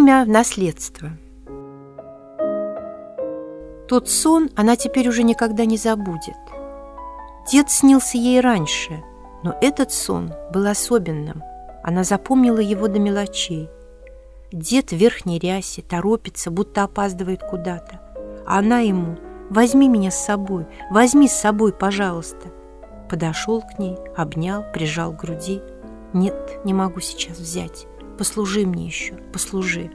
Имя в наследство. Тот сон она теперь уже никогда не забудет. Дед снился ей раньше, но этот сон был особенным. Она запомнила его до мелочей. Дед в верхней рясе торопится, будто опаздывает куда-то. А она ему: «Возьми меня с собой, возьми с собой, пожалуйста». Подошел к ней, обнял, прижал к груди. «Нет, не могу сейчас взять. Послужи мне еще, послужи».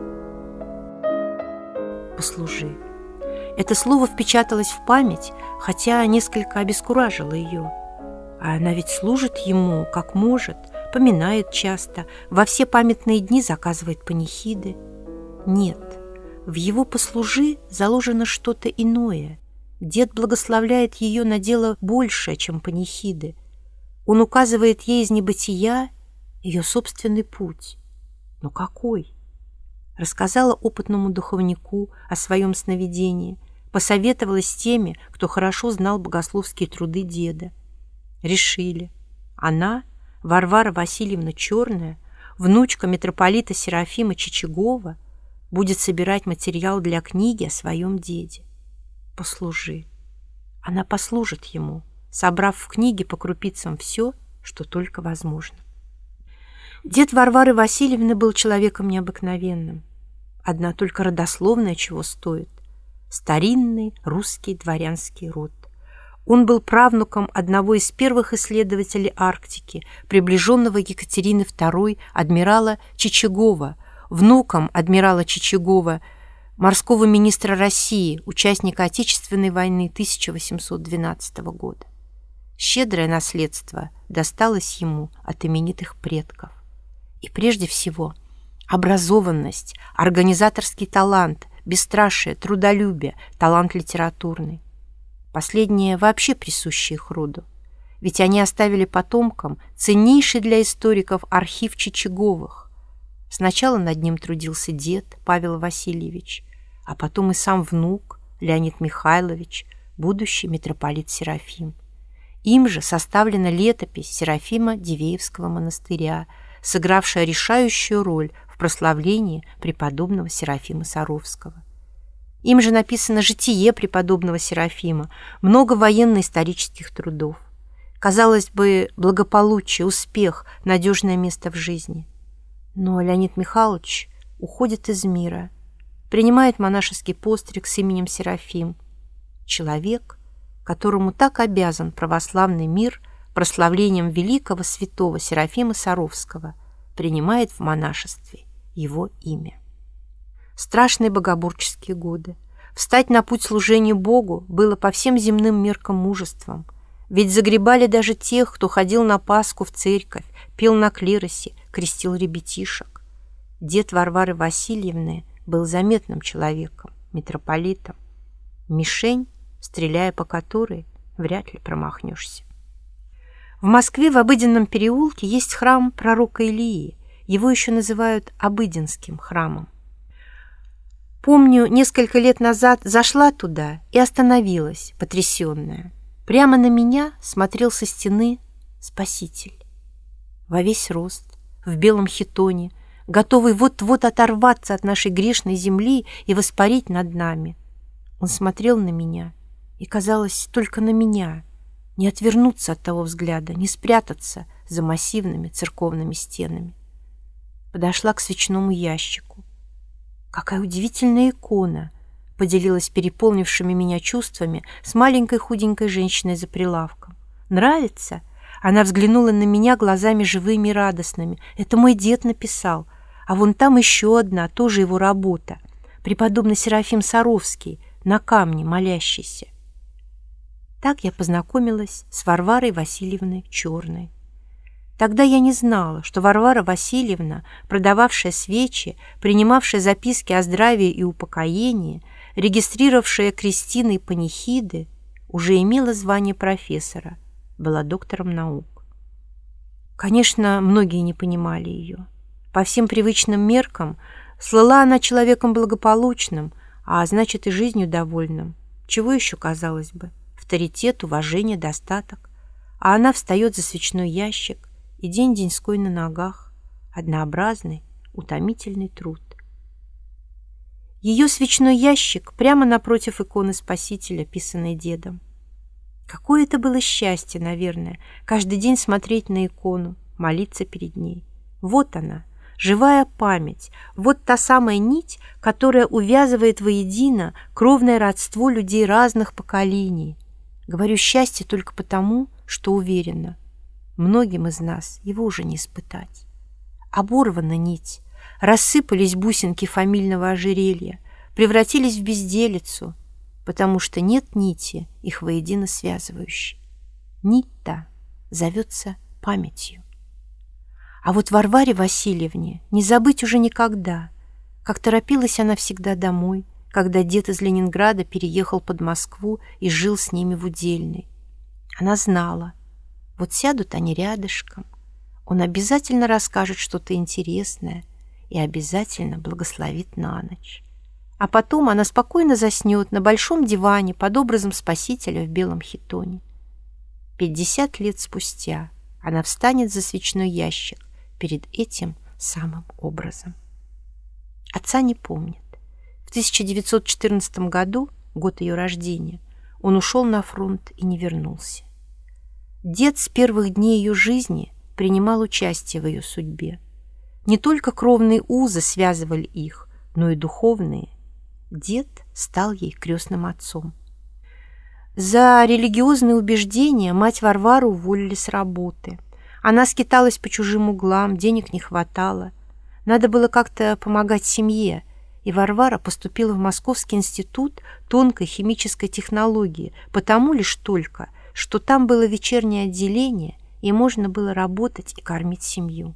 «Послужи». Это слово впечаталось в память, хотя несколько обескуражило ее. А она ведь служит ему, как может, поминает часто, во все памятные дни заказывает панихиды. Нет, в его «послужи» заложено что-то иное. Дед благословляет ее на дело большее, чем панихиды. Он указывает ей из небытия ее собственный путь. Но какой? Рассказала опытному духовнику о своем сновидении, посоветовалась с теми, кто хорошо знал богословские труды деда. Решили: она, Варвара Васильевна Черная, внучка митрополита Серафима Чичагова, будет собирать материал для книги о своем деде. Послужи. Она послужит ему, собрав в книге по крупицам все, что только возможно. Дед Варвары Васильевны был человеком необыкновенным. Одна только родословная чего стоит. Старинный русский дворянский род. Он был правнуком одного из первых исследователей Арктики, приближенного Екатерины II адмирала Чичагова, внуком адмирала Чичагова, морского министра России, участника Отечественной войны 1812 года. Щедрое наследство досталось ему от именитых предков. И прежде всего образованность, организаторский талант, бесстрашие, трудолюбие, талант литературный. Последнее вообще присуще их роду, ведь они оставили потомкам ценнейший для историков архив Чичаговых. Сначала над ним трудился дед Павел Васильевич, а потом и сам внук Леонид Михайлович, будущий митрополит Серафим. Им же составлена летопись Серафима Дивеевского монастыря, сыгравшая решающую роль в прославлении преподобного Серафима Саровского. Им же написано житие преподобного Серафима, много военно-исторических трудов. Казалось бы, благополучие, успех, надежное место в жизни. Но Леонид Михайлович уходит из мира, принимает монашеский постриг с именем Серафим. Человек, которому так обязан православный мир прославлением великого святого Серафима Саровского, принимает в монашестве его имя. Страшные богоборческие годы. Встать на путь служения Богу было по всем земным меркам мужеством, ведь загребали даже тех, кто ходил на Пасху в церковь, пел на клиросе, крестил ребятишек. Дед Варвары Васильевны был заметным человеком, митрополитом. Мишень, стреляя по которой, вряд ли промахнешься. В Москве в Обыденном переулке есть храм пророка Илии. Его еще называют Обыденским храмом. Помню, несколько лет назад зашла туда и остановилась, потрясенная. Прямо на меня смотрел со стены Спаситель. Во весь рост, в белом хитоне, готовый вот-вот оторваться от нашей грешной земли и воспарить над нами. Он смотрел на меня, и, казалось, только на меня, не отвернуться от того взгляда, не спрятаться за массивными церковными стенами. Подошла к свечному ящику. «Какая удивительная икона!» — поделилась переполнившими меня чувствами с маленькой худенькой женщиной за прилавком. «Нравится?» Она взглянула на меня глазами живыми и радостными. «Это мой дед написал. А вон там еще одна, тоже его работа. Преподобный Серафим Саровский, на камне молящийся». Так я познакомилась с Варварой Васильевной Черной. Тогда я не знала, что Варвара Васильевна, продававшая свечи, принимавшая записки о здравии и упокоении, регистрировавшая крестины и панихиды, уже имела звание профессора, была доктором наук. Конечно, многие не понимали ее. По всем привычным меркам слыла она человеком благополучным, а значит и жизнью довольным. Чего еще, казалось бы? Авторитет, уважение, достаток. А она встает за свечной ящик, и день-деньской на ногах. Однообразный, утомительный труд. Ее свечной ящик прямо напротив иконы Спасителя, писанной дедом. Какое это было счастье, наверное, каждый день смотреть на икону, молиться перед ней. Вот она, живая память, вот та самая нить, которая увязывает воедино кровное родство людей разных поколений. Говорю счастье только потому, что уверена, многим из нас его уже не испытать. Оборвана нить, рассыпались бусинки фамильного ожерелья, превратились в безделицу, потому что нет нити, их воедино связывающей. Нить-то зовется памятью. А вот Варваре Васильевне не забыть уже никогда, как торопилась она всегда домой, когда дед из Ленинграда переехал под Москву и жил с ними в Удельной. Она знала, вот сядут они рядышком, он обязательно расскажет что-то интересное и обязательно благословит на ночь. А потом она спокойно заснет на большом диване под образом Спасителя в белом хитоне. 50 лет спустя она встанет за свечной ящик перед этим самым образом. Отца не помнит. В 1914 году, год ее рождения, он ушел на фронт и не вернулся. Дед с первых дней ее жизни принимал участие в ее судьбе. Не только кровные узы связывали их, но и духовные. Дед стал ей крестным отцом. За религиозные убеждения мать Варвару уволили с работы. Она скиталась по чужим углам, денег не хватало. Надо было как-то помогать семье, и Варвара поступила в Московский институт тонкой химической технологии, потому лишь только, что там было вечернее отделение, и можно было работать и кормить семью.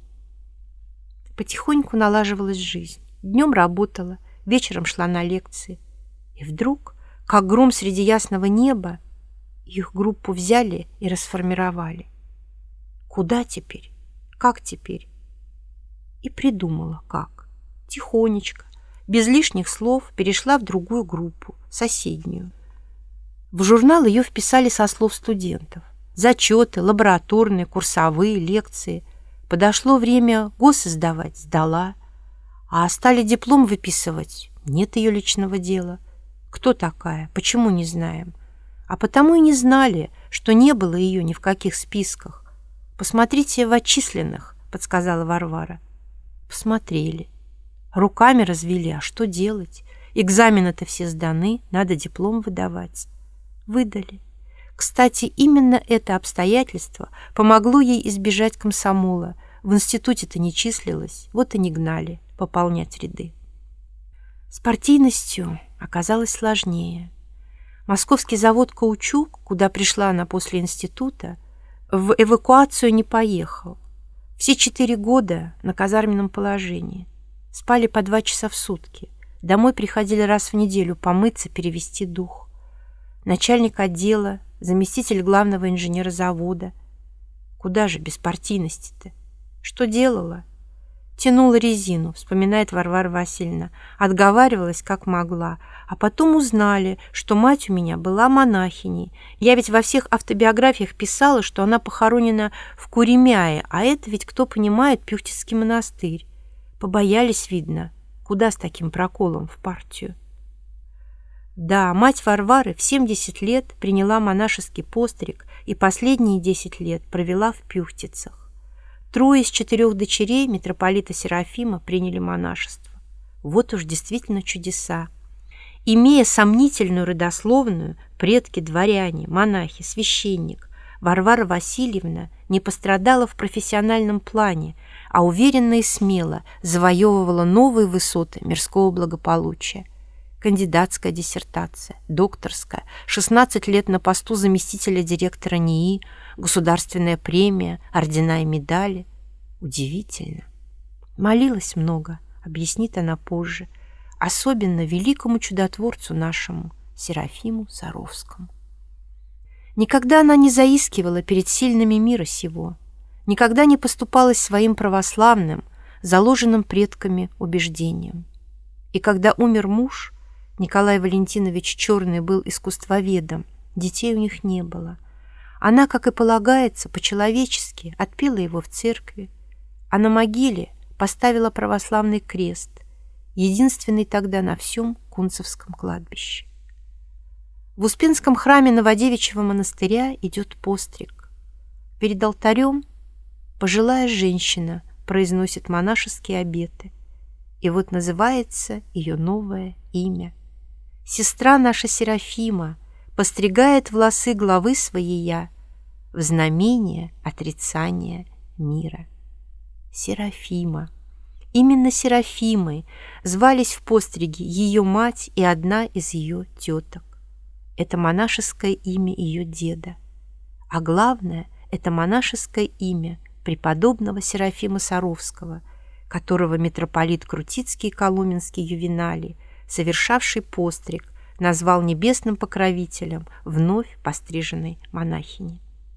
Потихоньку налаживалась жизнь. Днем работала, вечером шла на лекции. И вдруг, как гром среди ясного неба, их группу взяли и расформировали. Куда теперь? Как теперь? И придумала, как. Тихонечко, без лишних слов, перешла в другую группу, соседнюю. В журнал ее вписали со слов студентов. Зачеты, лабораторные, курсовые, лекции. Подошло время госы сдавать, сдала. А стали диплом выписывать, нет ее личного дела. Кто такая, почему не знаем. А потому и не знали, что не было ее ни в каких списках. «Посмотрите в отчисленных», — подсказала Варвара. Посмотрели. Руками развели, а что делать? Экзамены-то все сданы, надо диплом выдавать. Выдали. Кстати, именно это обстоятельство помогло ей избежать комсомола. В институте-то не числилась, вот и не гнали пополнять ряды. С партийностью оказалось сложнее. Московский завод «Каучук», куда пришла она после института, в эвакуацию не поехал. Все 4 года на казарменном положении. Спали по 2 часа в сутки. Домой приходили раз в неделю помыться, перевести дух. Начальник отдела, заместитель главного инженера завода. Куда же без партийности-то? Что делала? Тянула резину, вспоминает Варвара Васильевна. Отговаривалась, как могла. А потом узнали, что мать у меня была монахиней. Я ведь во всех автобиографиях писала, что она похоронена в Куремяе, а это ведь, кто понимает, Пюхтицкий монастырь. Побоялись, видно, куда с таким проколом в партию. Да, мать Варвары в 70 лет приняла монашеский постриг и последние 10 лет провела в Пюхтицах. 3 из 4 дочерей митрополита Серафима приняли монашество. Вот уж действительно чудеса. Имея сомнительную родословную, предки, дворяне, монахи, священник, Варвара Васильевна не пострадала в профессиональном плане, а уверенно и смело завоевывала новые высоты мирского благополучия. Кандидатская диссертация, докторская, 16 лет на посту заместителя директора НИИ, государственная премия, ордена и медали. Удивительно. Молилась много, объяснит она позже, особенно великому чудотворцу нашему, Серафиму Саровскому. Никогда она не заискивала перед сильными мира сего, никогда не поступалась своим православным, заложенным предками убеждением. И когда умер муж, Николай Валентинович Черный был искусствоведом, детей у них не было. Она, как и полагается, по-человечески отпела его в церкви, а на могиле поставила православный крест единственный тогда на всем Кунцевском кладбище. В Успенском храме Новодевичьего монастыря идет постриг. Перед алтарем пожилая женщина произносит монашеские обеты. И вот называется ее новое имя. Сестра наша Серафима постригает волосы главы своея в знамение отрицания мира. Серафима. Именно Серафимой звались в постриге ее мать и одна из ее теток. Это монашеское имя ее деда. А главное, это монашеское имя преподобного Серафима Саровского, которого митрополит Крутицкий и Коломенский Ювеналий, совершавший постриг, назвал небесным покровителем вновь постриженной монахини.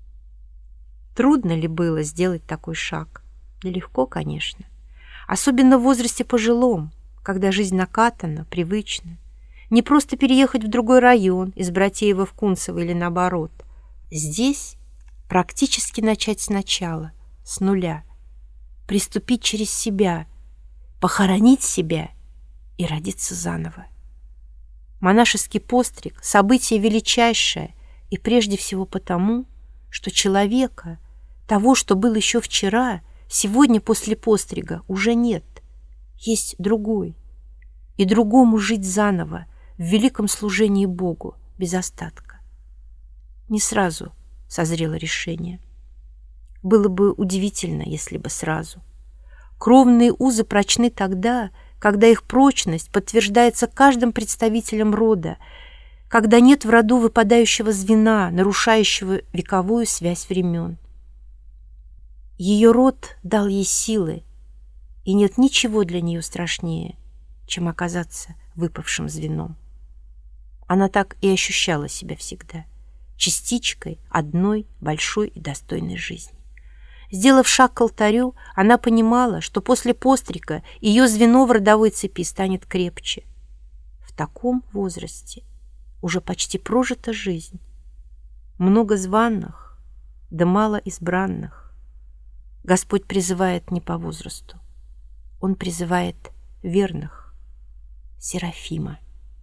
Трудно ли было сделать такой шаг? Нелегко, конечно. Особенно в возрасте пожилом, когда жизнь накатана, привычна. Не просто переехать в другой район, из Братеева в Кунцево или наоборот. Здесь практически начать сначала, с нуля. Приступить через себя, похоронить себя и родиться заново. Монашеский постриг – событие величайшее, и прежде всего потому, что человека, того, что был еще вчера, сегодня после пострига уже нет. Есть другой. И другому жить заново, в великом служении Богу, без остатка. Не сразу созрело решение. Было бы удивительно, если бы сразу. Кровные узы прочны тогда, когда их прочность подтверждается каждым представителем рода, когда нет в роду выпадающего звена, нарушающего вековую связь времен. Ее род дал ей силы, и нет ничего для нее страшнее, чем оказаться выпавшим звеном. Она так и ощущала себя всегда, частичкой одной большой и достойной жизни. Сделав шаг к алтарю, она понимала, что после пострига ее звено в родовой цепи станет крепче. В таком возрасте уже почти прожита жизнь. Много званых, да мало избранных. Господь призывает не по возрасту. Он призывает верных. Серафима.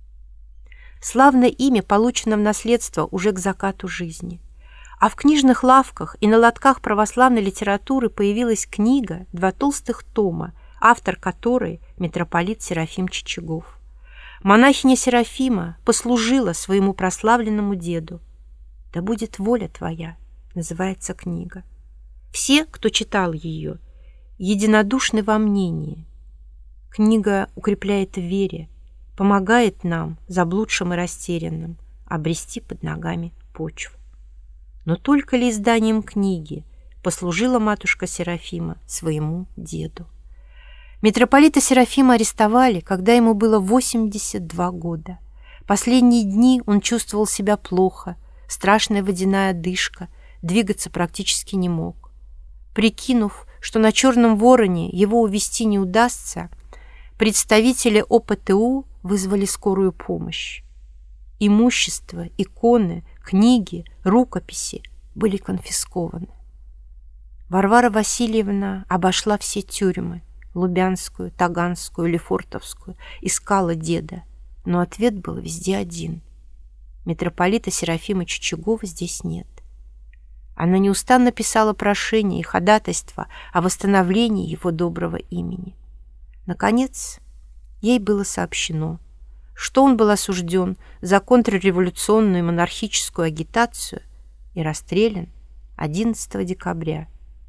Славное имя получено в наследство уже к закату жизни. А в книжных лавках и на лотках православной литературы появилась книга, 2 толстых тома, автор которой митрополит Серафим Чичагов. Монахиня Серафима послужила своему прославленному деду. «Да будет воля твоя», называется книга. Все, кто читал ее, единодушны во мнении. Книга укрепляет в вере, помогает нам, заблудшим и растерянным, обрести под ногами почву. Но только ли изданием книги послужила матушка Серафима своему деду? Митрополита Серафима арестовали, когда ему было 82 года. Последние дни он чувствовал себя плохо, страшная водяная одышка, двигаться практически не мог. Прикинув, что на Черном Вороне его увезти не удастся, представители ОПТУ вызвали скорую помощь. Имущество, иконы, книги, рукописи были конфискованы. Варвара Васильевна обошла все тюрьмы, Лубянскую, Таганскую, Лефортовскую, искала деда, но ответ был везде один. Митрополита Серафима Чичагова здесь нет. Она неустанно писала прошения и ходатайства о восстановлении его доброго имени. Наконец, ей было сообщено, что он был осужден за контрреволюционную и монархическую агитацию и расстрелян 11 декабря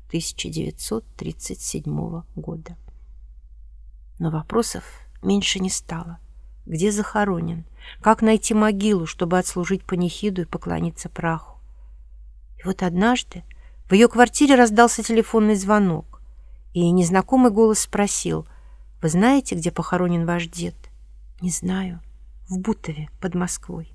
1937 года. Но вопросов меньше не стало. Где захоронен? Как найти могилу, чтобы отслужить панихиду и поклониться праху? И вот однажды в ее квартире раздался телефонный звонок, и незнакомый голос спросил: «Вы знаете, где похоронен ваш дед?» «Не знаю. В Бутове, под Москвой».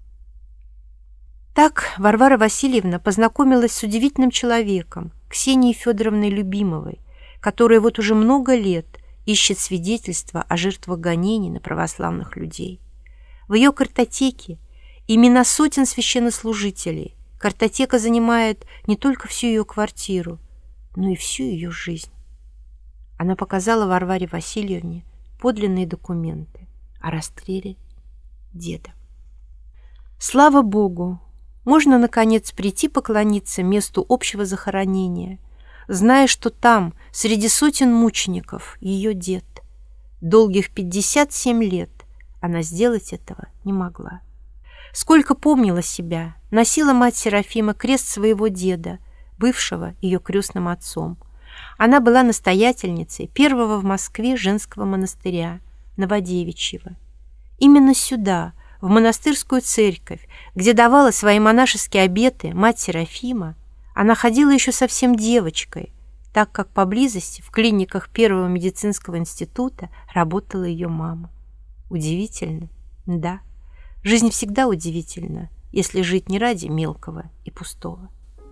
Так Варвара Васильевна познакомилась с удивительным человеком, Ксенией Федоровной Любимовой, которая вот уже много лет ищет свидетельства о жертвах гонений на православных людей. В ее картотеке имена сотен священнослужителей. Картотека занимает не только всю ее квартиру, но и всю ее жизнь. Она показала Варваре Васильевне подлинные документы о расстреле деда. Слава Богу, можно, наконец, прийти поклониться месту общего захоронения, зная, что там, среди сотен мучеников, ее дед. Долгих 57 лет она сделать этого не могла. Сколько помнила себя, носила мать Серафима крест своего деда, бывшего ее крестным отцом. Она была настоятельницей первого в Москве женского монастыря Новодевичьего. Именно сюда, в монастырскую церковь, где давала свои монашеские обеты мать Серафима, она ходила еще совсем девочкой, так как поблизости в клиниках Первого медицинского института работала ее мама. Удивительно? Да. Жизнь всегда удивительна, если жить не ради мелкого и пустого.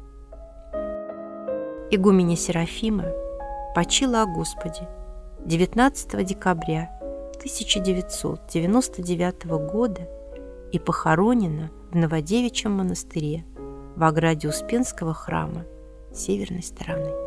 Игуменя Серафима почила о Господе 19 декабря 1999 года и похоронена в Новодевичьем монастыре в ограде Успенского храма с северной стороны.